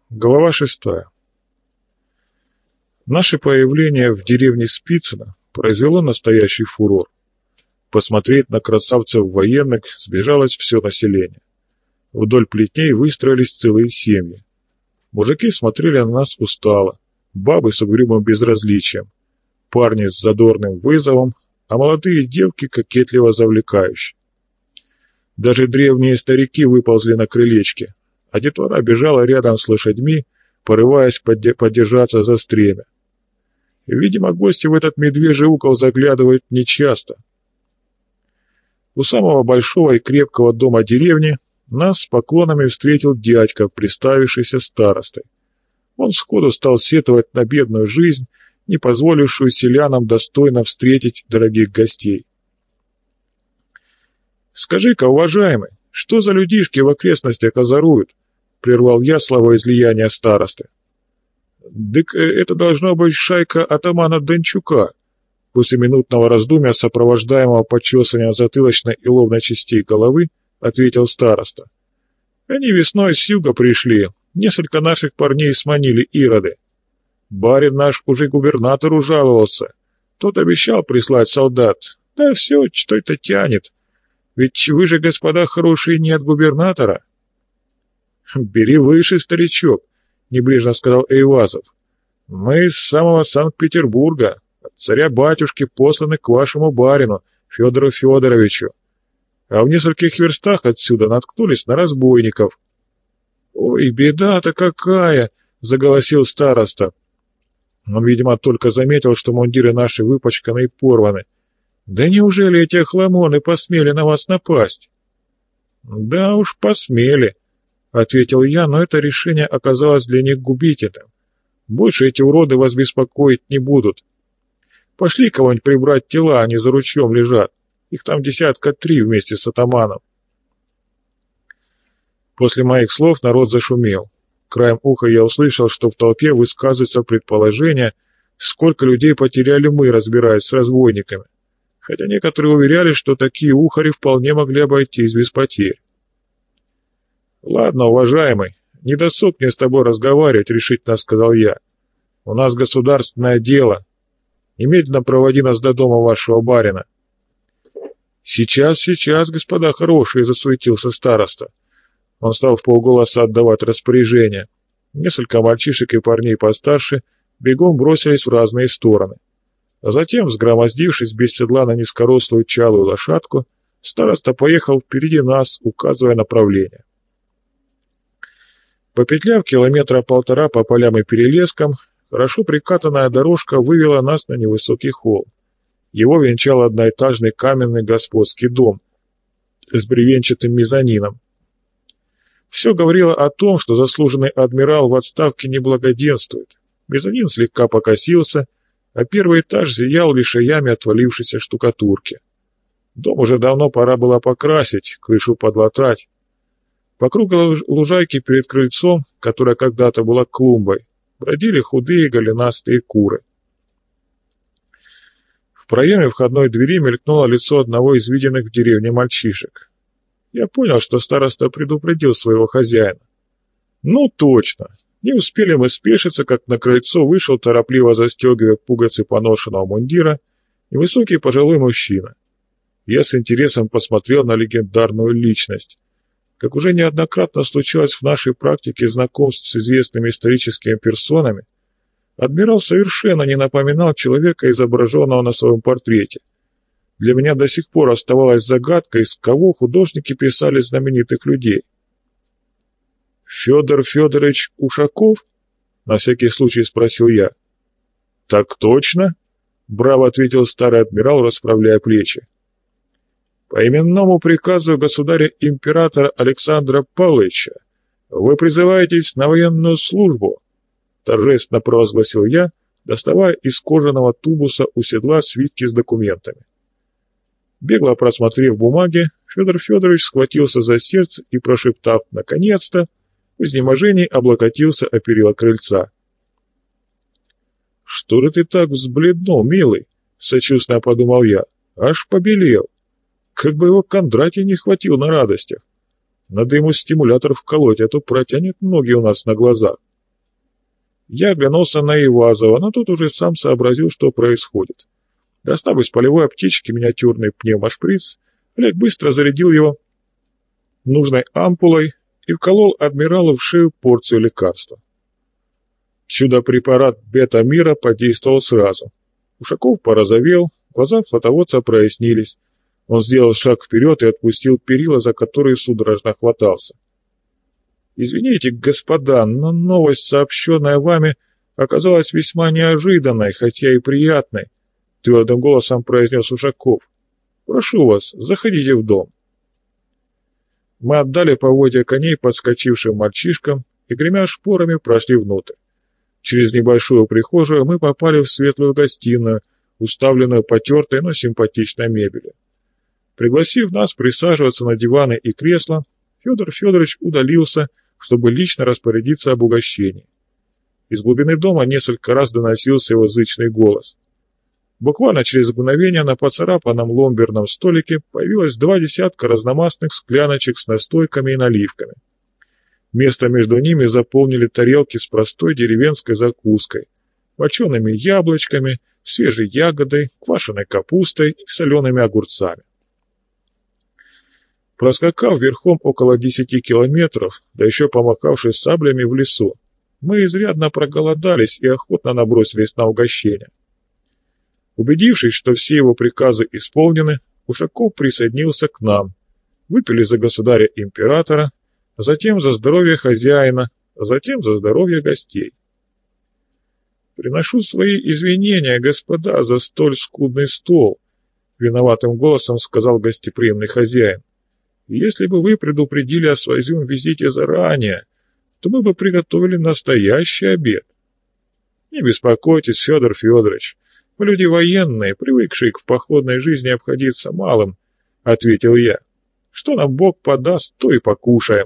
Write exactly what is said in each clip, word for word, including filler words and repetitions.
Глава шестая. Наше появление в деревне Спицыно произвело настоящий фурор. Посмотреть на красавцев военных сбежалось все население. Вдоль плетней выстроились целые семьи. Мужики смотрели на нас устало, бабы с угрюмым безразличием, парни с задорным вызовом, а молодые девки кокетливо завлекающие. Даже древние старики выползли на крылечки, а детвора бежала рядом с лошадьми, порываясь поддержаться за стремя. Видимо, гости в этот медвежий угол заглядывают нечасто. У самого большого и крепкого дома деревни нас с поклонами встретил дядька, представившийся старостой. Он сходу стал сетовать на бедную жизнь, не позволившую селянам достойно встретить дорогих гостей. «Скажи-ка, уважаемый, что за людишки в окрестностях озоруют?» — прервал я словоизлияние старосты. «Дык это должно быть шайка атамана Дончука», — после минутного раздумья, сопровождаемого почесыванием затылочной и лобной частей головы, ответил староста. «Они весной с юга пришли, несколько наших парней сманили ироды. Барин наш уже губернатору жаловался, тот обещал прислать солдат, да все что-то тянет. Ведь вы же, господа хорошие, не от губернатора». «Бери выше, старичок», — небрежно сказал Эйвазов. «Мы с самого Санкт-Петербурга, от царя-батюшки посланы к вашему барину, Федору Федоровичу. А в нескольких верстах отсюда наткнулись на разбойников». «Ой, беда-то какая!» — заголосил староста. Он, видимо, только заметил, что мундиры наши выпачканы и порваны. «Да неужели эти охламоны посмели на вас напасть?» «Да уж, посмели», — ответил я, но это решение оказалось для них губительным. «Больше эти уроды вас беспокоить не будут. Пошли кого-нибудь прибрать тела, они за ручьем лежат. Их там десятка три вместе с атаманом». После моих слов народ зашумел. Краем уха я услышал, что в толпе высказывается предположение, сколько людей потеряли мы, разбираясь с разбойниками, хотя некоторые уверяли, что такие ухари вполне могли обойтись без потерь. «Ладно, уважаемый, не досуг мне с тобой разговаривать», — решительно сказал я. «У нас государственное дело. Немедленно проводи нас до дома вашего барина». «Сейчас, сейчас, господа хорошие», — засуетился староста. Он стал вполголоса отдавать распоряжения. Несколько мальчишек и парней постарше бегом бросились в разные стороны. А затем, взгромоздившись без седла на низкорослую чалую лошадку, староста поехал впереди нас, указывая направление. Попетляв километра полтора по полям и перелескам, хорошо прикатанная дорожка вывела нас на невысокий холм. Его венчал одноэтажный каменный господский дом с бревенчатым мезонином. Все говорило о том, что заслуженный адмирал в отставке не благоденствует. Мезонин слегка покосился, а первый этаж зиял лишаями отвалившейся штукатурки. Дом уже давно пора было покрасить, крышу подлатать. По кругу лужайки перед крыльцом, которая когда-то была клумбой, бродили худые голенастые куры. В проеме входной двери мелькнуло лицо одного из виденных в деревне мальчишек. Я понял, что староста предупредил своего хозяина. Ну точно! Не успели мы спешиться, как на крыльцо вышел, торопливо застегивая пуговицы поношенного мундира, невысокий пожилой мужчина. Я с интересом посмотрел на легендарную личность. Как уже неоднократно случалось в нашей практике знакомств с известными историческими персонами, адмирал совершенно не напоминал человека, изображенного на своем портрете. Для меня до сих пор оставалась загадкой, из кого художники писали знаменитых людей. «Федор Федорович Ушаков?» — на всякий случай спросил я. «Так точно?» — браво ответил старый адмирал, расправляя плечи. «По именному приказу государя-императора Александра Павловича вы призываетесь на военную службу», — торжественно провозгласил я, доставая из кожаного тубуса у седла свитки с документами. Бегло просмотрев бумаги, Федор Федорович схватился за сердце и, прошептав «наконец-то», в изнеможении облокотился о перила крыльца. «Что же ты так взбледнул, милый?» — сочувственно подумал я. «Аж побелел. Как бы его Кондратий не хватил на радостях. Надо ему стимулятор вколоть, а то протянет ноги у нас на глазах». Я оглянулся на Ивазова, но тут уже сам сообразил, что происходит. Достав из полевой аптечки миниатюрный пневмошприц, Олег быстро зарядил его нужной ампулой и вколол адмиралу в шею порцию лекарства. Чудо-препарат бета-мира подействовал сразу. Ушаков порозовел, глаза флотоводца прояснились. Он сделал шаг вперед и отпустил перила, за которые судорожно хватался. «Извините, господа, но новость, сообщенная вами, оказалась весьма неожиданной, хотя и приятной», — твердым голосом произнес Ушаков. «Прошу вас, заходите в дом». Мы отдали поводья коней подскочившим мальчишкам и, гремя шпорами, прошли внутрь. Через небольшую прихожую мы попали в светлую гостиную, уставленную потертой, но симпатичной мебелью. Пригласив нас присаживаться на диваны и кресла, Федор Федорович удалился, чтобы лично распорядиться об угощении. Из глубины дома несколько раз доносился его зычный голос. Буквально через мгновение на поцарапанном ломберном столике появилось два десятка разномастных скляночек с настойками и наливками. Место между ними заполнили тарелки с простой деревенской закуской, мочеными яблочками, свежей ягодой, квашеной капустой и солеными огурцами. Проскакав верхом около десяти километров, да еще помахавшись саблями в лесу, мы изрядно проголодались и охотно набросились на угощение. Убедившись, что все его приказы исполнены, Ушаков присоединился к нам. Выпили за государя-императора, затем за здоровье хозяина, затем за здоровье гостей. «Приношу свои извинения, господа, за столь скудный стол», — виноватым голосом сказал гостеприимный хозяин. «Если бы вы предупредили о своем визите заранее, то мы бы приготовили настоящий обед». «Не беспокойтесь, Федор Федорович, мы люди военные, привыкшие в походной жизни обходиться малым», — ответил я. «Что нам Бог подаст, то и покушаем».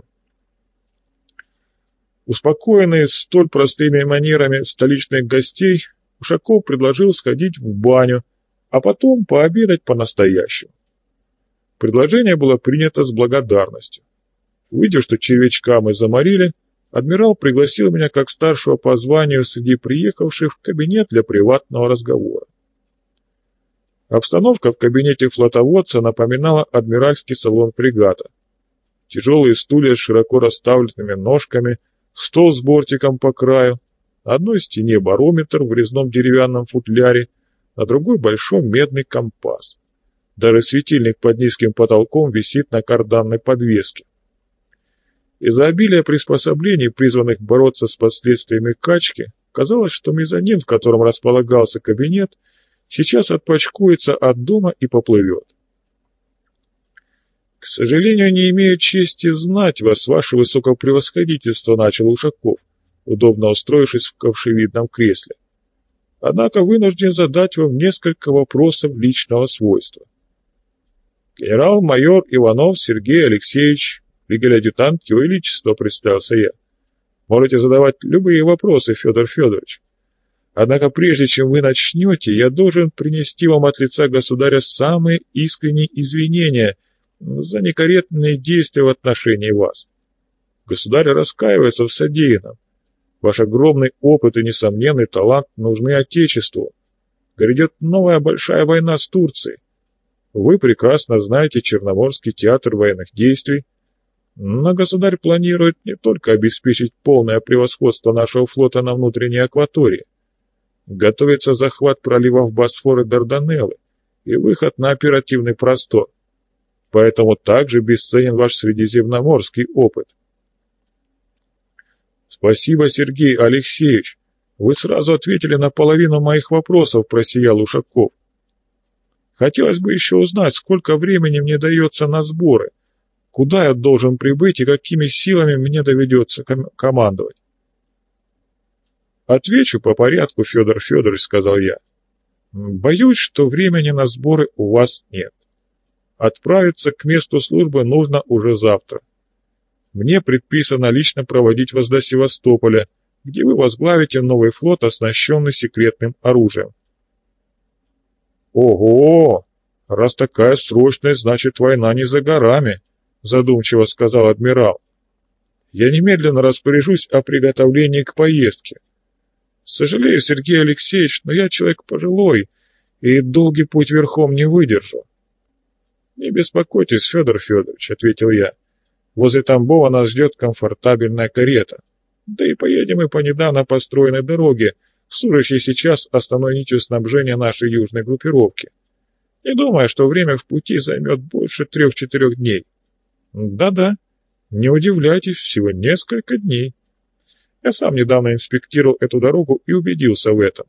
Успокоенный столь простыми манерами столичных гостей, Ушаков предложил сходить в баню, а потом пообедать по-настоящему. Предложение было принято с благодарностью. Увидев, что червячка мы заморили, адмирал пригласил меня как старшего по званию среди приехавших в кабинет для приватного разговора. Обстановка в кабинете флотоводца напоминала адмиральский салон фрегата. Тяжелые стулья с широко расставленными ножками, стол с бортиком по краю, на одной стене барометр в резном деревянном футляре, на другой большой медный компас. Даже светильник под низким потолком висит на карданной подвеске. Из-за обилия приспособлений, призванных бороться с последствиями качки, казалось, что мезонин, в котором располагался кабинет, сейчас отпочкуется от дома и поплывет. «К сожалению, не имею чести знать вас, ваше высокопревосходительство», — начал Ушаков, удобно устроившись в ковшевидном кресле. «Однако вынужден задать вам несколько вопросов личного свойства». «Генерал-майор Иванов Сергей Алексеевич, флигель-адъютант Его Величества», — представился я. «Можете задавать любые вопросы, Федор Федорович. Однако прежде чем вы начнете, я должен принести вам от лица государя самые искренние извинения за некорректные действия в отношении вас. Государь раскаивается в содеянном. Ваш огромный опыт и несомненный талант нужны Отечеству. Грядет новая большая война с Турцией. Вы прекрасно знаете Черноморский театр военных действий, но государь планирует не только обеспечить полное превосходство нашего флота на внутренней акватории. Готовится захват проливов Босфор и Дарданеллы и выход на оперативный простор. Поэтому также бесценен ваш средиземноморский опыт. «Спасибо, Сергей Алексеевич. Вы сразу ответили на половину моих вопросов», — просиял Ушаков. «Хотелось бы еще узнать, сколько времени мне дается на сборы, куда я должен прибыть и какими силами мне доведется ком- командовать». «Отвечу по порядку, Федор Федорович», — сказал я. «Боюсь, что времени на сборы у вас нет. Отправиться к месту службы нужно уже завтра. Мне предписано лично проводить вас до Севастополя, где вы возглавите новый флот, оснащенный секретным оружием». «Ого! Раз такая срочность, значит, война не за горами», — задумчиво сказал адмирал. «Я немедленно распоряжусь о приготовлении к поездке. Сожалею, Сергей Алексеевич, но я человек пожилой и долгий путь верхом не выдержу. Не беспокойтесь, Федор Федорович, ответил я. Возле Тамбова нас ждет комфортабельная карета. Да и поедем мы по недавно построенной дороге, служащей сейчас основной нитью снабжения нашей южной группировки. Не думаю, что время в пути займет больше трех-четырех дней. Да-да, не удивляйтесь, всего несколько дней. Я сам недавно инспектировал эту дорогу и убедился в этом.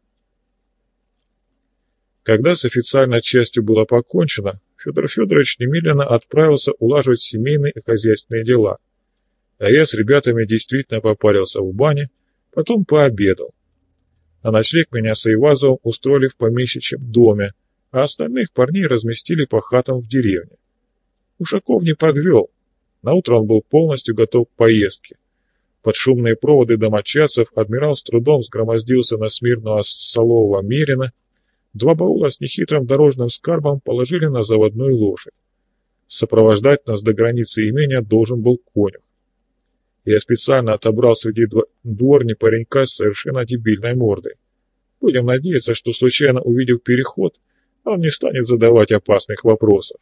Когда с официальной частью было покончено, Федор Федорович немедленно отправился улаживать семейные и хозяйственные дела. А я с ребятами действительно попарился в бане, потом пообедал. На ночлег меня с Айвазовым устроили в помещичьем доме, а остальных парней разместили по хатам в деревне. Ушаков не подвел. Наутро он был полностью готов к поездке. Под шумные проводы домочадцев адмирал с трудом сгромоздился на смирного солового мерина. Два баула с нехитрым дорожным скарбом положили на заводную лошадь. Сопровождать нас до границы имения должен был конюх. Я специально отобрал среди дворни паренька с совершенно дебильной мордой. Будем надеяться, что, случайно увидев переход, он не станет задавать опасных вопросов.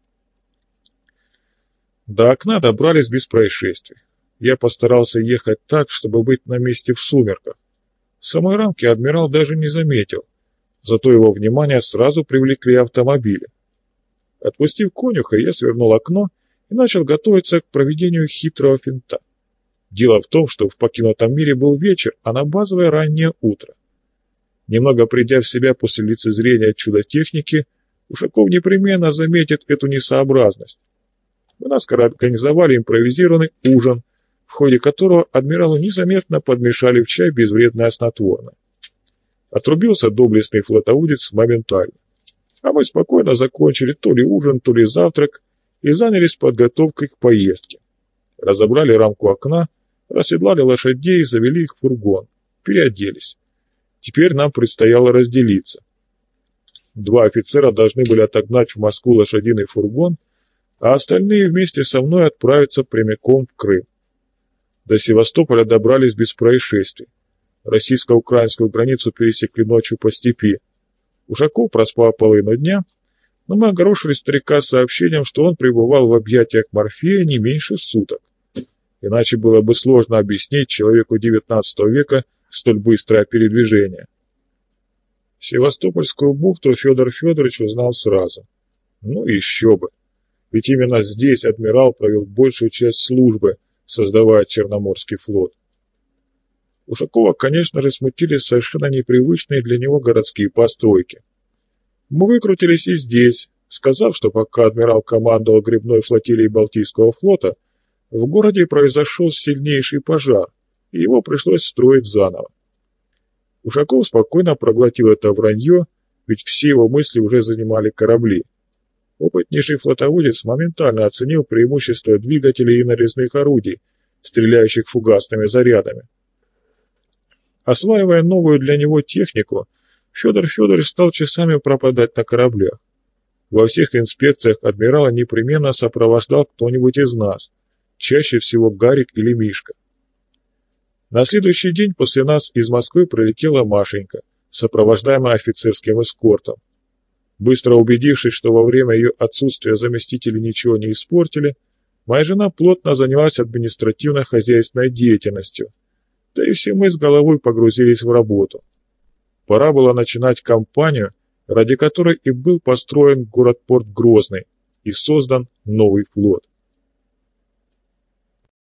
До окна добрались без происшествий. Я постарался ехать так, чтобы быть на месте в сумерках. Самой рамки адмирал даже не заметил, зато его внимание сразу привлекли автомобили. Отпустив конюха, я свернул окно и начал готовиться к проведению хитрого финта. Дело в том, что в покинутом мире был вечер, а на базовое раннее утро. Немного придя в себя после лицезрения чудо-техники, Ушаков непременно заметит эту несообразность. Мы наскоро организовали импровизированный ужин, в ходе которого адмиралу незаметно подмешали в чай безвредное снотворное. Отрубился доблестный флотоводец моментально. А мы спокойно закончили то ли ужин, то ли завтрак и занялись подготовкой к поездке. Разобрали рамку окна, расседлали лошадей и завели их в фургон. Переоделись. Теперь нам предстояло разделиться. Два офицера должны были отогнать в Москву лошадиный фургон, а остальные вместе со мной отправиться прямиком в Крым. До Севастополя добрались без происшествий. Российско-украинскую границу пересекли ночью по степи. Ушаков проспал половину дня, но мы огорошили старика сообщением, что он пребывал в объятиях Морфея не меньше суток. Иначе было бы сложно объяснить человеку девятнадцатого века столь быстрое передвижение. Севастопольскую бухту Федор Федорович узнал сразу. Ну еще бы, ведь именно здесь адмирал провел большую часть службы, создавая Черноморский флот. Ушакова, конечно же, смутили совершенно непривычные для него городские постройки. Мы выкрутились и здесь, сказав, что пока адмирал командовал гребной флотилией Балтийского флота, в городе произошел сильнейший пожар, и его пришлось строить заново. Ушаков спокойно проглотил это вранье, ведь все его мысли уже занимали корабли. Опытнейший флотоводец моментально оценил преимущества двигателей и нарезных орудий, стреляющих фугасными зарядами. Осваивая новую для него технику, Федор Федорович стал часами пропадать на кораблях. Во всех инспекциях адмирала непременно сопровождал кто-нибудь из нас, чаще всего Гарик или Мишка. На следующий день после нас из Москвы прилетела Машенька, сопровождаемая офицерским эскортом. Быстро убедившись, что во время ее отсутствия заместители ничего не испортили, моя жена плотно занялась административно-хозяйственной деятельностью, да и все мы с головой погрузились в работу. Пора было начинать кампанию, ради которой и был построен город-порт Грозный и создан новый флот.